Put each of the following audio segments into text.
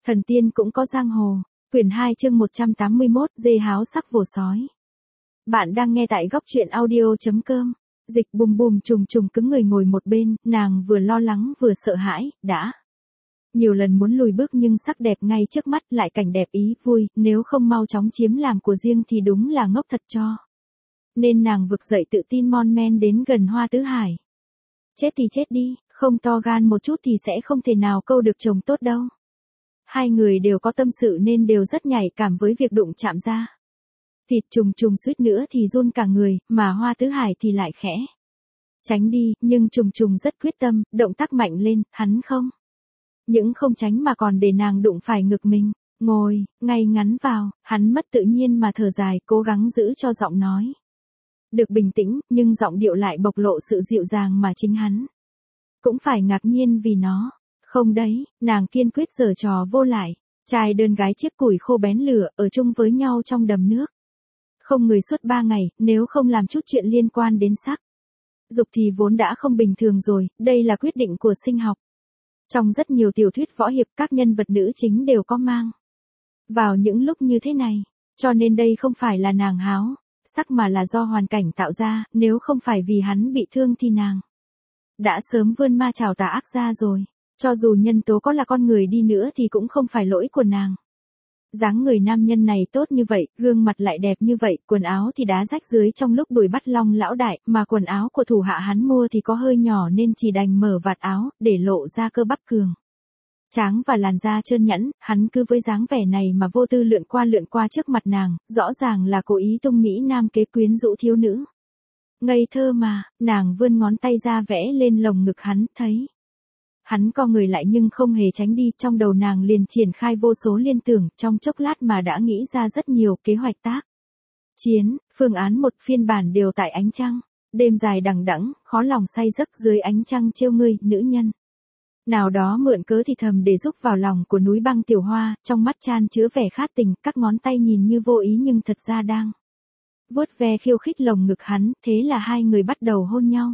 Thần tiên cũng có giang hồ. Quyển 2 chương 181, dê háo sắc vồ sói. Bạn đang nghe tại góc truyện audio.com. Dịch bùm bùm trùng trùng cứng người ngồi một bên, nàng vừa lo lắng vừa sợ hãi, đã nhiều lần muốn lùi bước nhưng sắc đẹp ngay trước mắt lại cảnh đẹp ý vui, nếu không mau chóng chiếm làm của riêng thì đúng là ngốc thật cho. Nên nàng vực dậy tự tin mon men đến gần Hoa Tứ Hải. Chết thì chết đi, không to gan một chút thì sẽ không thể nào câu được chồng tốt đâu. Hai người đều có tâm sự nên đều rất nhạy cảm với việc đụng chạm ra. Thịt trùng trùng suýt nữa thì run cả người, mà Hoa Tứ Hải thì lại khẽ tránh đi, nhưng trùng trùng rất quyết tâm, động tác mạnh lên, hắn không những không tránh mà còn để nàng đụng phải ngực mình. Ngồi ngay ngắn vào, hắn mất tự nhiên mà thở dài, cố gắng giữ cho giọng nói được bình tĩnh, nhưng giọng điệu lại bộc lộ sự dịu dàng mà chính hắn cũng phải ngạc nhiên vì nó. Không đấy, nàng kiên quyết giở trò vô lại. Trai đơn gái chiếc củi khô bén lửa, ở chung với nhau trong đầm nước. Không người suốt 3 ngày, nếu không làm chút chuyện liên quan đến sắc dục thì vốn đã không bình thường rồi, đây là quyết định của sinh học. Trong rất nhiều tiểu thuyết võ hiệp, các nhân vật nữ chính đều có mang vào những lúc như thế này. Cho nên đây không phải là nàng háo sắc mà là do hoàn cảnh tạo ra, nếu không phải vì hắn bị thương thì nàng đã sớm vươn ma trảo tà ác ra rồi. Cho dù nhân tố có là con người đi nữa thì cũng không phải lỗi của nàng. Dáng người nam nhân này tốt như vậy, gương mặt lại đẹp như vậy, quần áo thì đá rách dưới trong lúc đuổi bắt Long lão đại, mà quần áo của thủ hạ hắn mua thì có hơi nhỏ nên chỉ đành mở vạt áo, để lộ ra cơ bắp cường tráng và làn da trơn nhẵn. Hắn cứ với dáng vẻ này mà vô tư lượn qua trước mặt nàng, rõ ràng là cố ý tung mỹ nam kế quyến rũ thiếu nữ. Ngây thơ mà, nàng vươn ngón tay ra vẽ lên lồng ngực hắn, thấy hắn co người lại nhưng không hề tránh đi, trong đầu nàng liền triển khai vô số liên tưởng, trong chốc lát mà đã nghĩ ra rất nhiều kế hoạch tác chiến. Phương án một, phiên bản đều tại ánh trăng. Đêm dài đằng đẵng, khó lòng say giấc dưới ánh trăng trêu ngươi, nữ nhân nào đó mượn cớ thì thầm để giúp vào lòng của núi băng Tiểu Hoa, trong mắt chan chứa vẻ khát tình, các ngón tay nhìn như vô ý nhưng thật ra đang vuốt ve khiêu khích lồng ngực hắn, thế là hai người bắt đầu hôn nhau.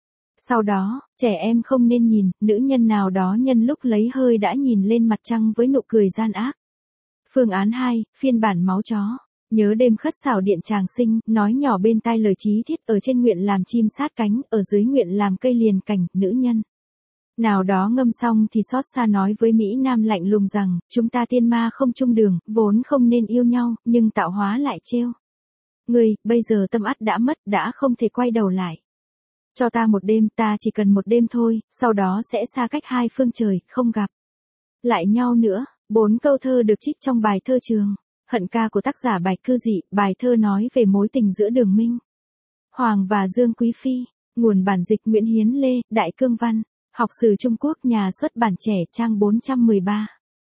Sau đó, trẻ em không nên nhìn, nữ nhân nào đó nhân lúc lấy hơi đã nhìn lên mặt trăng với nụ cười gian ác. Phương án 2, phiên bản máu chó. Nhớ đêm khất xảo điện tràng sinh, nói nhỏ bên tai lời chí thiết, ở trên nguyện làm chim sát cánh, ở dưới nguyện làm cây liền cành, nữ nhân nào đó ngâm xong thì xót xa nói với Mỹ Nam lạnh lùng rằng, chúng ta tiên ma không chung đường, vốn không nên yêu nhau, nhưng tạo hóa lại trêu ngươi, bây giờ tâm ắt đã mất, đã không thể quay đầu lại. Cho ta một đêm, ta chỉ cần một đêm thôi, sau đó sẽ xa cách hai phương trời, không gặp lại nhau nữa. 4 câu thơ được trích trong bài thơ Trường Hận ca của tác giả Bạch Cư Dị. Bài thơ nói về mối tình giữa Đường Minh Hoàng và Dương Quý Phi. Nguồn bản dịch Nguyễn Hiến Lê, Đại Cương Văn. Học sử Trung Quốc, nhà xuất bản Trẻ, trang 413.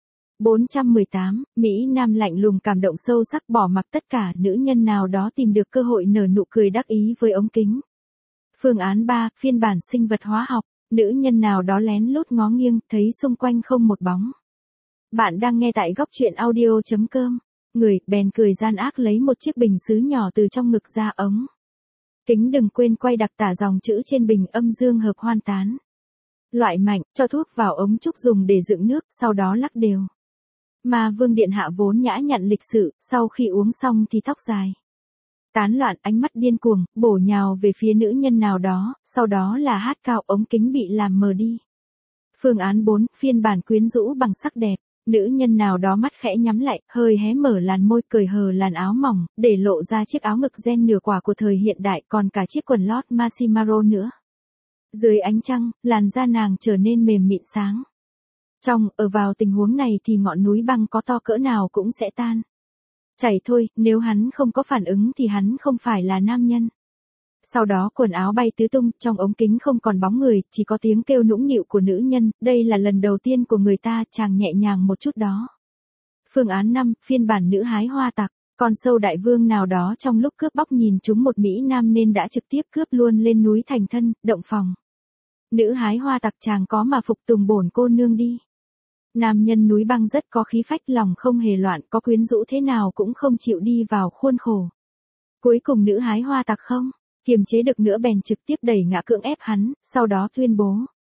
418, Mỹ Nam lạnh lùng cảm động sâu sắc, bỏ mặc tất cả, nữ nhân nào đó tìm được cơ hội nở nụ cười đắc ý với ống kính. Phương án 3, phiên bản sinh vật hóa học. Nữ nhân nào đó lén lút ngó nghiêng, thấy xung quanh không một bóng. Bạn đang nghe tại góc truyện audio.com. Người, bèn cười gian ác lấy một chiếc bình sứ nhỏ từ trong ngực ra ống kính, đừng quên quay đặc tả dòng chữ trên bình, âm dương hợp hoan tán loại mạnh, cho thuốc vào ống trúc dùng để dựng nước, sau đó lắc đều. Mà Vương Điện Hạ vốn nhã nhặn lịch sự, sau khi uống xong thì tóc dài tán loạn, ánh mắt điên cuồng, bổ nhào về phía nữ nhân nào đó, sau đó là hát cao, ống kính bị làm mờ đi. Phương án 4, phiên bản quyến rũ bằng sắc đẹp. Nữ nhân nào đó mắt khẽ nhắm lại, hơi hé mở làn môi, cởi hờ làn áo mỏng, để lộ ra chiếc áo ngực ren nửa quả của thời hiện đại, còn cả chiếc quần lót Marshmallow nữa. Dưới ánh trăng, làn da nàng trở nên mềm mịn sáng trong, ở vào tình huống này thì ngọn núi băng có to cỡ nào cũng sẽ tan chảy thôi, nếu hắn không có phản ứng thì hắn không phải là nam nhân. Sau đó quần áo bay tứ tung, trong ống kính không còn bóng người, chỉ có tiếng kêu nũng nịu của nữ nhân, đây là lần đầu tiên của người ta, chàng nhẹ nhàng một chút đó. Phương án 5, phiên bản nữ hái hoa tặc. Con sâu đại vương nào đó trong lúc cướp bóc nhìn trúng một Mỹ Nam nên đã trực tiếp cướp luôn lên núi thành thân, động phòng. Nữ hái hoa tặc, chàng có mà phục tùng bổn cô nương đi. Nam nhân núi băng rất có khí phách, lòng không hề loạn, có quyến rũ thế nào cũng không chịu đi vào khuôn khổ. Cuối cùng nữ hái hoa tặc không kiềm chế được nữa bèn trực tiếp đẩy ngã, cưỡng ép hắn, sau đó tuyên bố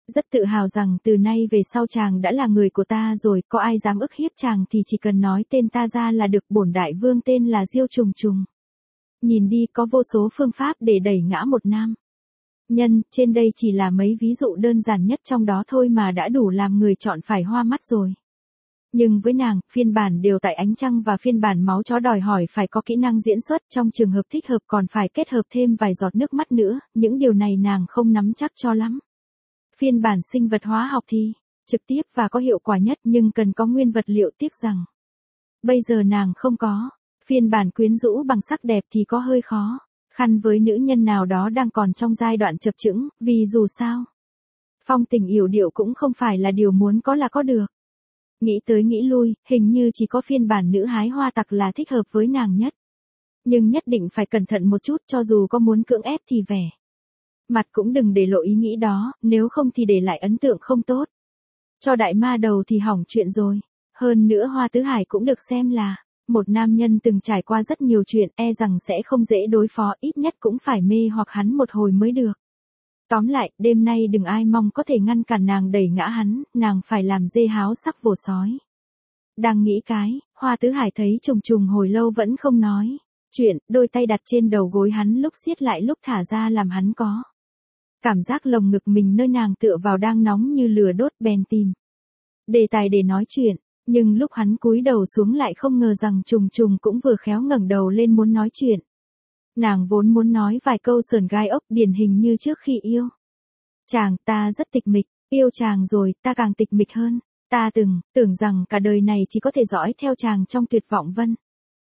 Rất tự hào rằng từ nay về sau chàng đã là người của ta rồi, có ai dám ức hiếp chàng thì chỉ cần nói tên ta ra là được, bổn đại vương tên là Diêu Trùng Trùng. Nhìn đi, có vô số phương pháp để đẩy ngã một nam nhân, trên đây chỉ là mấy ví dụ đơn giản nhất trong đó thôi mà đã đủ làm người chọn phải hoa mắt rồi. Nhưng với nàng, phiên bản đều tại ánh trăng và phiên bản máu chó đòi hỏi phải có kỹ năng diễn xuất, trong trường hợp thích hợp còn phải kết hợp thêm vài giọt nước mắt nữa, những điều này nàng không nắm chắc cho lắm. Phiên bản sinh vật hóa học thì trực tiếp và có hiệu quả nhất, nhưng cần có nguyên vật liệu, tiếc rằng bây giờ nàng không có. Phiên bản quyến rũ bằng sắc đẹp thì có hơi khó khăn với nữ nhân nào đó đang còn trong giai đoạn chập chững, vì dù sao, phong tình yểu điệu cũng không phải là điều muốn có là có được. Nghĩ tới nghĩ lui, hình như chỉ có phiên bản nữ hái hoa tặc là thích hợp với nàng nhất. Nhưng nhất định phải cẩn thận một chút, cho dù có muốn cưỡng ép thì vẻ mặt cũng đừng để lộ ý nghĩ đó, nếu không thì để lại ấn tượng không tốt. Cho đại ma đầu thì hỏng chuyện rồi. Hơn nữa Hoa Tứ Hải cũng được xem là một nam nhân từng trải qua rất nhiều chuyện, e rằng sẽ không dễ đối phó, ít nhất cũng phải mê hoặc hắn một hồi mới được. Tóm lại, đêm nay đừng ai mong có thể ngăn cản nàng đẩy ngã hắn, nàng phải làm dê háo sắc vồ sói. Đang nghĩ cái, Hoa Tứ Hải thấy Trùng Trùng hồi lâu vẫn không nói chuyện, đôi tay đặt trên đầu gối hắn, lúc siết lại lúc thả ra, làm hắn có cảm giác lồng ngực mình nơi nàng tựa vào đang nóng như lửa đốt, bèn tìm đề tài để nói chuyện. Nhưng lúc hắn cúi đầu xuống lại không ngờ rằng Trùng Trùng cũng vừa khéo ngẩng đầu lên muốn nói chuyện. Nàng vốn muốn nói vài câu sờn gai ốc, điển hình như trước khi yêu chàng, ta rất tịch mịch, yêu chàng rồi, ta càng tịch mịch hơn. Ta tưởng rằng cả đời này chỉ có thể dõi theo chàng trong tuyệt vọng vân.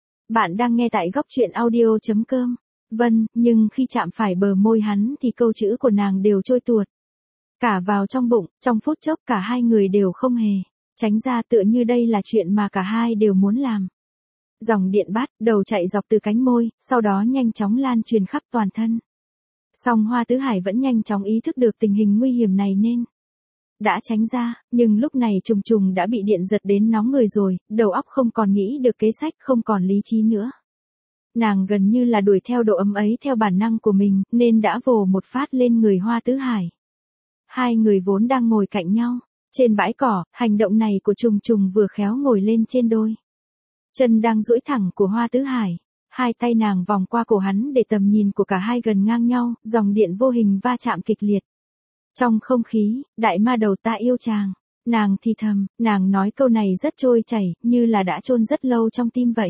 Bạn đang nghe tại góc truyện audio.com. Vân, nhưng khi chạm phải bờ môi hắn thì câu chữ của nàng đều trôi tuột cả vào trong bụng, trong phút chốc cả hai người đều không hề tránh ra, tựa như đây là chuyện mà cả hai đều muốn làm. Dòng điện bát đầu chạy dọc từ cánh môi, sau đó nhanh chóng lan truyền khắp toàn thân. Song Hoa Tứ Hải vẫn nhanh chóng ý thức được tình hình nguy hiểm này nên đã tránh ra, nhưng lúc này Trùng Trùng đã bị điện giật đến nóng người rồi, đầu óc không còn nghĩ được kế sách, không còn lý trí nữa. Nàng gần như là đuổi theo độ ấm ấy theo bản năng của mình, nên đã vồ một phát lên người Hoa Tứ Hải. Hai người vốn đang ngồi cạnh nhau trên bãi cỏ, hành động này của Trùng Trùng vừa khéo ngồi lên trên đôi chân đang duỗi thẳng của Hoa Tứ Hải. Hai tay nàng vòng qua cổ hắn để tầm nhìn của cả hai gần ngang nhau, dòng điện vô hình va chạm kịch liệt. Trong không khí, đại ma đầu, ta yêu chàng. Nàng thì thầm, nàng nói câu này rất trôi chảy, như là đã chôn rất lâu trong tim vậy.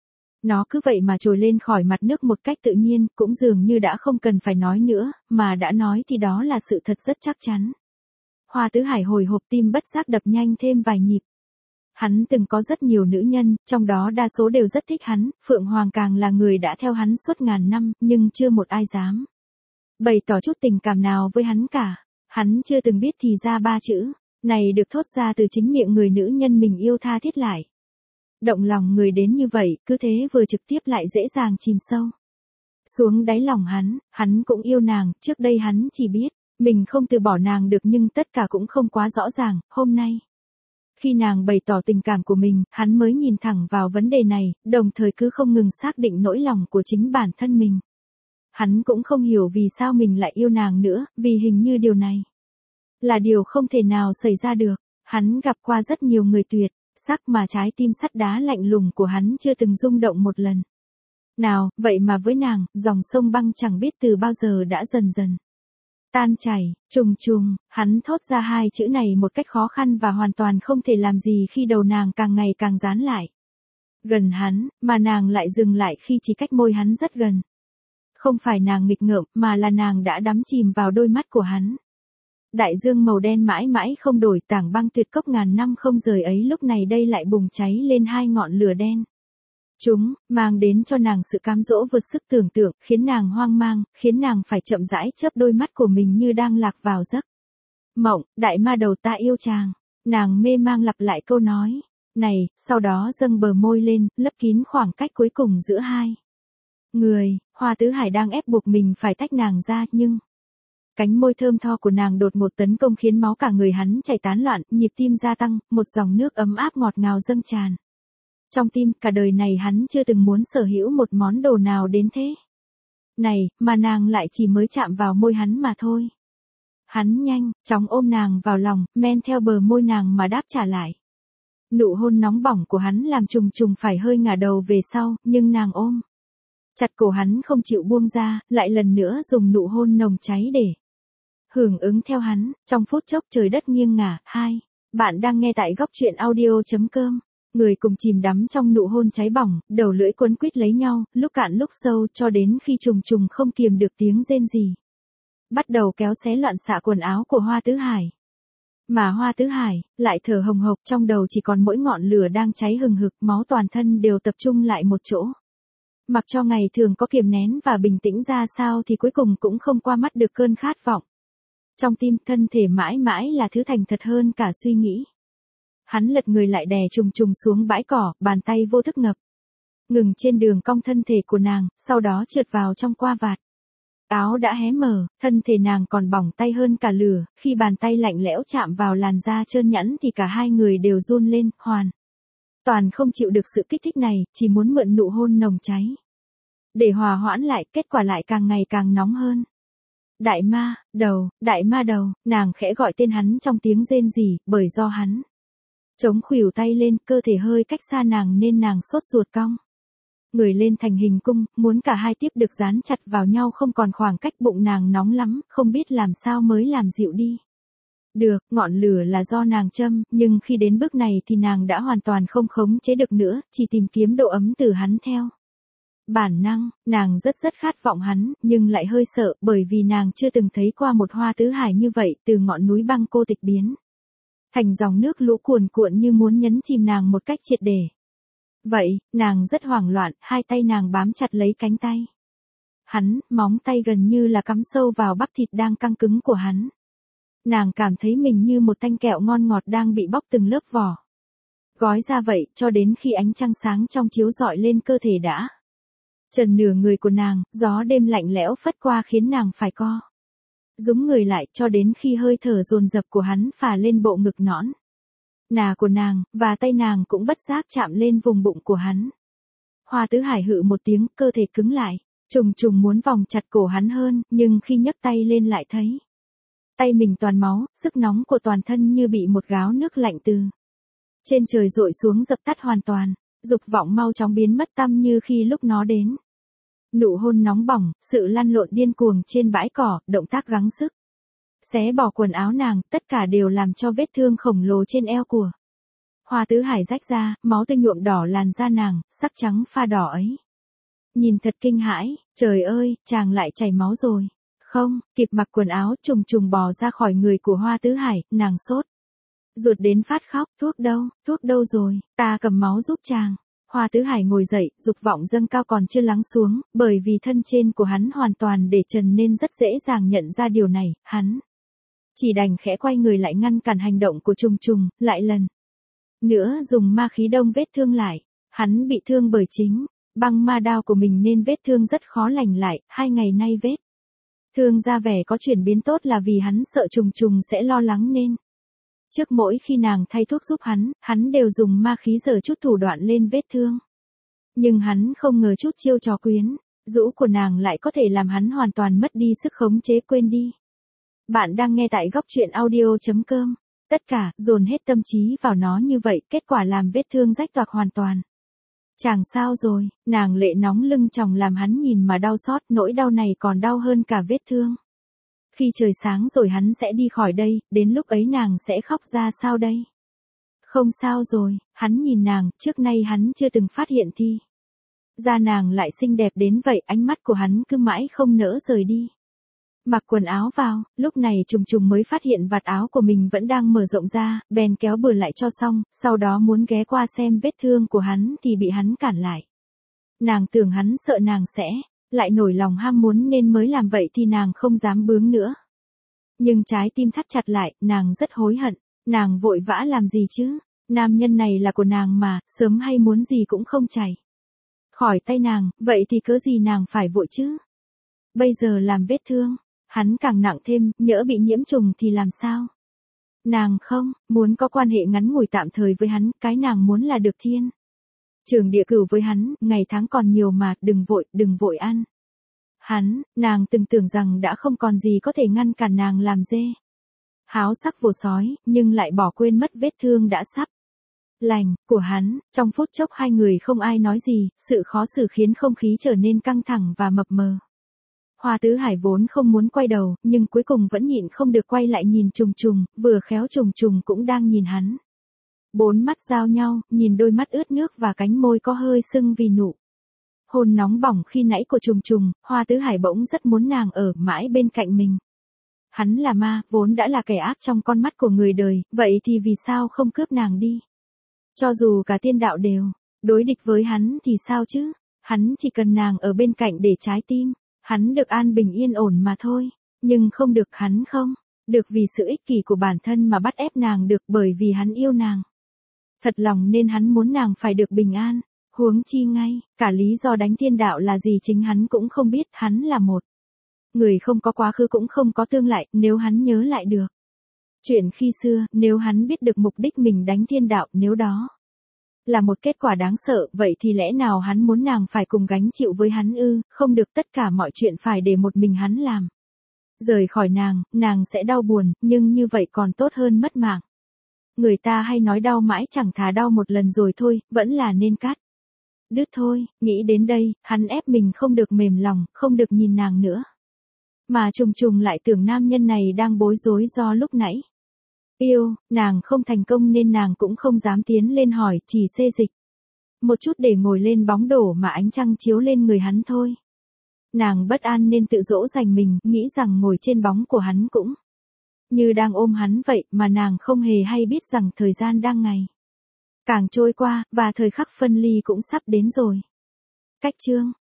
Nó cứ vậy mà trồi lên khỏi mặt nước một cách tự nhiên, cũng dường như đã không cần phải nói nữa, mà đã nói thì đó là sự thật rất chắc chắn. Hoa Tứ Hải hồi hộp, tim bất giác đập nhanh thêm vài nhịp. Hắn từng có rất nhiều nữ nhân, trong đó đa số đều rất thích hắn, Phượng Hoàng càng là người đã theo hắn suốt ngàn năm, nhưng chưa một ai dám bày tỏ chút tình cảm nào với hắn cả. Hắn chưa từng biết thì ra ba chữ này được thốt ra từ chính miệng người nữ nhân mình yêu tha thiết lại động lòng người đến như vậy, cứ thế vừa trực tiếp lại dễ dàng chìm sâu xuống đáy lòng hắn cũng yêu nàng, trước đây hắn chỉ biết mình không từ bỏ nàng được, nhưng tất cả cũng không quá rõ ràng. Hôm nay, khi nàng bày tỏ tình cảm của mình, hắn mới nhìn thẳng vào vấn đề này, đồng thời cứ không ngừng xác định nỗi lòng của chính bản thân mình. Hắn cũng không hiểu vì sao mình lại yêu nàng nữa, vì hình như điều này là điều không thể nào xảy ra được. Hắn gặp qua rất nhiều người tuyệt sắc mà trái tim sắt đá lạnh lùng của hắn chưa từng rung động một lần nào, vậy mà với nàng, dòng sông băng chẳng biết từ bao giờ đã dần dần tan chảy. Trùng Trùng, hắn thốt ra hai chữ này một cách khó khăn và hoàn toàn không thể làm gì khi đầu nàng càng ngày càng dán lại gần hắn, mà nàng lại dừng lại khi chỉ cách môi hắn rất gần. Không phải nàng nghịch ngợm, mà là nàng đã đắm chìm vào đôi mắt của hắn. Đại dương màu đen mãi mãi không đổi, tảng băng tuyệt cốc ngàn năm không rời ấy lúc này đây lại bùng cháy lên hai ngọn lửa đen. Chúng mang đến cho nàng sự cám dỗ vượt sức tưởng tượng, khiến nàng hoang mang, khiến nàng phải chậm rãi chớp đôi mắt của mình như đang lạc vào giấc mộng. Đại ma đầu, ta yêu chàng. Nàng mê mang lặp lại câu nói này, sau đó dâng bờ môi lên, lấp kín khoảng cách cuối cùng giữa hai người. Hoa Tứ Hải đang ép buộc mình phải tách nàng ra, nhưng cánh môi thơm tho của nàng đột một tấn công khiến máu cả người hắn chảy tán loạn, nhịp tim gia tăng, một dòng nước ấm áp ngọt ngào dâng tràn trong tim. Cả đời này hắn chưa từng muốn sở hữu một món đồ nào đến thế này, mà nàng lại chỉ mới chạm vào môi hắn mà thôi. Hắn nhanh chóng ôm nàng vào lòng, men theo bờ môi nàng mà đáp trả lại. Nụ hôn nóng bỏng của hắn làm trùng trùng phải hơi ngả đầu về sau, nhưng nàng ôm chặt cổ hắn không chịu buông ra, lại lần nữa dùng nụ hôn nồng cháy để hưởng ứng theo hắn. Trong phút chốc trời đất nghiêng ngả. Bạn đang nghe tại góc truyện audio.com. Người cùng chìm đắm trong nụ hôn cháy bỏng, đầu lưỡi quấn quýt lấy nhau, lúc cạn lúc sâu, cho đến khi trùng trùng không kiềm được tiếng rên rỉ. Bắt đầu kéo xé loạn xạ quần áo của Hoa Tứ Hải. Mà Hoa Tứ Hải lại thở hồng hộc, trong đầu chỉ còn mỗi ngọn lửa đang cháy hừng hực, máu toàn thân đều tập trung lại một chỗ. Mặc cho ngày thường có kiềm nén và bình tĩnh ra sao thì cuối cùng cũng không qua mắt được cơn khát vọng. Trong tim, thân thể mãi mãi là thứ thành thật hơn cả suy nghĩ. Hắn lật người lại đè trùng trùng xuống bãi cỏ, bàn tay vô thức ngập ngừng trên đường cong thân thể của nàng, sau đó trượt vào trong qua vạt. Áo đã hé mở, thân thể nàng còn bỏng tay hơn cả lửa, khi bàn tay lạnh lẽo chạm vào làn da trơn nhẵn thì cả hai người đều run lên, hoàn toàn không chịu được sự kích thích này, chỉ muốn mượn nụ hôn nồng cháy để hòa hoãn lại, kết quả lại càng ngày càng nóng hơn. Đại ma đầu, nàng khẽ gọi tên hắn trong tiếng rên rỉ, bởi do hắn chống khuỷu tay lên, cơ thể hơi cách xa nàng nên nàng sốt ruột cong người lên thành hình cung, muốn cả hai tiếp được dán chặt vào nhau, không còn khoảng cách. Bụng nàng nóng lắm, không biết làm sao mới làm dịu đi được. Ngọn lửa là do nàng châm, nhưng khi đến bước này thì nàng đã hoàn toàn không khống chế được nữa, chỉ tìm kiếm độ ấm từ hắn theo bản năng. Nàng rất khát vọng hắn, nhưng lại hơi sợ, bởi vì nàng chưa từng thấy qua một Hoa Tứ Hải như vậy, từ ngọn núi băng cô tịch biến thành dòng nước lũ cuồn cuộn như muốn nhấn chìm nàng một cách triệt để. Vậy, nàng rất hoảng loạn, hai tay nàng bám chặt lấy cánh tay hắn, móng tay gần như là cắm sâu vào bắp thịt đang căng cứng của hắn. Nàng cảm thấy mình như một thanh kẹo ngon ngọt đang bị bóc từng lớp vỏ gói ra vậy, cho đến khi ánh trăng sáng trong chiếu rọi lên cơ thể đã trần nửa người của nàng, gió đêm lạnh lẽo phất qua khiến nàng phải co rúm người lại, cho đến khi hơi thở dồn dập của hắn phả lên bộ ngực nõn nà của nàng, và tay nàng cũng bất giác chạm lên vùng bụng của hắn. Hoa Tứ Hải hự một tiếng, cơ thể cứng lại, trùng trùng muốn vòng chặt cổ hắn hơn, nhưng khi nhấc tay lên lại thấy tay mình toàn máu, sức nóng của toàn thân như bị một gáo nước lạnh từ trên trời dội xuống dập tắt hoàn toàn, dục vọng mau chóng biến mất tăm như khi lúc nó đến. Nụ hôn nóng bỏng, sự lăn lộn điên cuồng trên bãi cỏ, động tác gắng sức xé bỏ quần áo nàng, tất cả đều làm cho vết thương khổng lồ trên eo của Hoa Tứ Hải rách ra, máu tươi nhuộm đỏ làn da nàng, sắc trắng pha đỏ ấy. Nhìn thật kinh hãi, trời ơi, chàng lại chảy máu rồi. Không, kịp mặc quần áo, trùng trùng bò ra khỏi người của Hoa Tứ Hải, nàng sốt ruột đến phát khóc. Thuốc đâu rồi, ta cầm máu giúp chàng. Hoa Tứ Hải ngồi dậy, dục vọng dâng cao còn chưa lắng xuống, bởi vì thân trên của hắn hoàn toàn để trần nên rất dễ dàng nhận ra điều này. Hắn chỉ đành khẽ quay người lại ngăn cản hành động của trùng trùng, lại lần nữa dùng ma khí đông vết thương lại. Hắn bị thương bởi chính băng ma đao của mình nên vết thương rất khó lành lại, 2 ngày nay vết thương ra vẻ có chuyển biến tốt là vì hắn sợ trùng trùng sẽ lo lắng nên trước mỗi khi nàng thay thuốc giúp hắn đều dùng ma khí giở chút thủ đoạn lên vết thương. Nhưng hắn không ngờ chút chiêu trò quyến rũ của nàng lại có thể làm hắn hoàn toàn mất đi sức khống chế, quên đi. Bạn đang nghe tại góc truyện audio.com. Tất cả, dồn hết tâm trí vào nó như vậy, kết quả làm vết thương rách toạc hoàn toàn. Chàng sao rồi, nàng lệ nóng lưng tròng làm hắn nhìn mà đau xót, nỗi đau này còn đau hơn cả vết thương. Khi trời sáng rồi hắn sẽ đi khỏi đây, đến lúc ấy nàng sẽ khóc ra sao đây? Không sao rồi, hắn nhìn nàng, trước nay hắn chưa từng phát hiện thì da nàng lại xinh đẹp đến vậy, ánh mắt của hắn cứ mãi không nỡ rời đi. Mặc quần áo vào, lúc này trùng trùng mới phát hiện vạt áo của mình vẫn đang mở rộng ra, bèn kéo bừa lại cho xong, sau đó muốn ghé qua xem vết thương của hắn thì bị hắn cản lại. Nàng tưởng hắn sợ nàng sẽ lại nổi lòng ham muốn nên mới làm vậy thì nàng không dám bướng nữa. Nhưng trái tim thắt chặt lại, nàng rất hối hận, nàng vội vã làm gì chứ, nam nhân này là của nàng mà, sớm hay muốn gì cũng không chảy khỏi tay nàng, vậy thì cớ gì nàng phải vội chứ. Bây giờ làm vết thương hắn càng nặng thêm, nhỡ bị nhiễm trùng thì làm sao? Nàng không muốn có quan hệ ngắn ngủi tạm thời với hắn, cái nàng muốn là được thiên trường địa cửu với hắn, ngày tháng còn nhiều mà, đừng vội ăn. Nàng từng tưởng rằng đã không còn gì có thể ngăn cản nàng làm dê háo sắc vồ sói, nhưng lại bỏ quên mất vết thương đã sắp lành của hắn. Trong phút chốc hai người không ai nói gì, sự khó xử khiến không khí trở nên căng thẳng và mập mờ. Hoa Tứ Hải vốn không muốn quay đầu, nhưng cuối cùng vẫn nhịn không được quay lại nhìn Trùng Trùng, vừa khéo Trùng Trùng cũng đang nhìn hắn. Bốn mắt giao nhau, nhìn đôi mắt ướt nước và cánh môi có hơi sưng vì nụ hôn nóng bỏng khi nãy của Trùng Trùng, Hoa Tứ Hải bỗng rất muốn nàng ở mãi bên cạnh mình. Hắn là ma, vốn đã là kẻ ác trong con mắt của người đời, vậy thì vì sao không cướp nàng đi? Cho dù cả tiên đạo đều đối địch với hắn thì sao chứ? Hắn chỉ cần nàng ở bên cạnh để trái tim hắn được an bình yên ổn mà thôi. Nhưng không được, hắn không được vì sự ích kỷ của bản thân mà bắt ép nàng được, bởi vì hắn yêu nàng thật lòng nên hắn muốn nàng phải được bình an. Huống chi ngay, cả lý do đánh tiên đạo là gì chính hắn cũng không biết. Hắn là một người không có quá khứ cũng không có tương lai. Nếu hắn nhớ lại được chuyện khi xưa, nếu hắn biết được mục đích mình đánh thiên đạo, nếu đó là một kết quả đáng sợ, vậy thì lẽ nào hắn muốn nàng phải cùng gánh chịu với hắn ư? Không được, tất cả mọi chuyện phải để một mình hắn làm. Rời khỏi nàng sẽ đau buồn, nhưng như vậy còn tốt hơn mất mạng. Người ta hay nói đau mãi chẳng thà đau một lần rồi thôi, vẫn là nên cắt đứt thôi. Nghĩ đến đây, hắn ép mình không được mềm lòng, không được nhìn nàng nữa. Mà Trùng Trùng lại tưởng nam nhân này đang bối rối do lúc nãy yêu nàng không thành công nên nàng cũng không dám tiến lên hỏi, chỉ xê dịch một chút để ngồi lên bóng đổ mà ánh trăng chiếu lên người hắn thôi. Nàng bất an nên tự dỗ dành mình, nghĩ rằng ngồi trên bóng của hắn cũng như đang ôm hắn vậy, mà nàng không hề hay biết rằng thời gian đang ngày càng trôi qua, và thời khắc phân ly cũng sắp đến rồi. Cách chương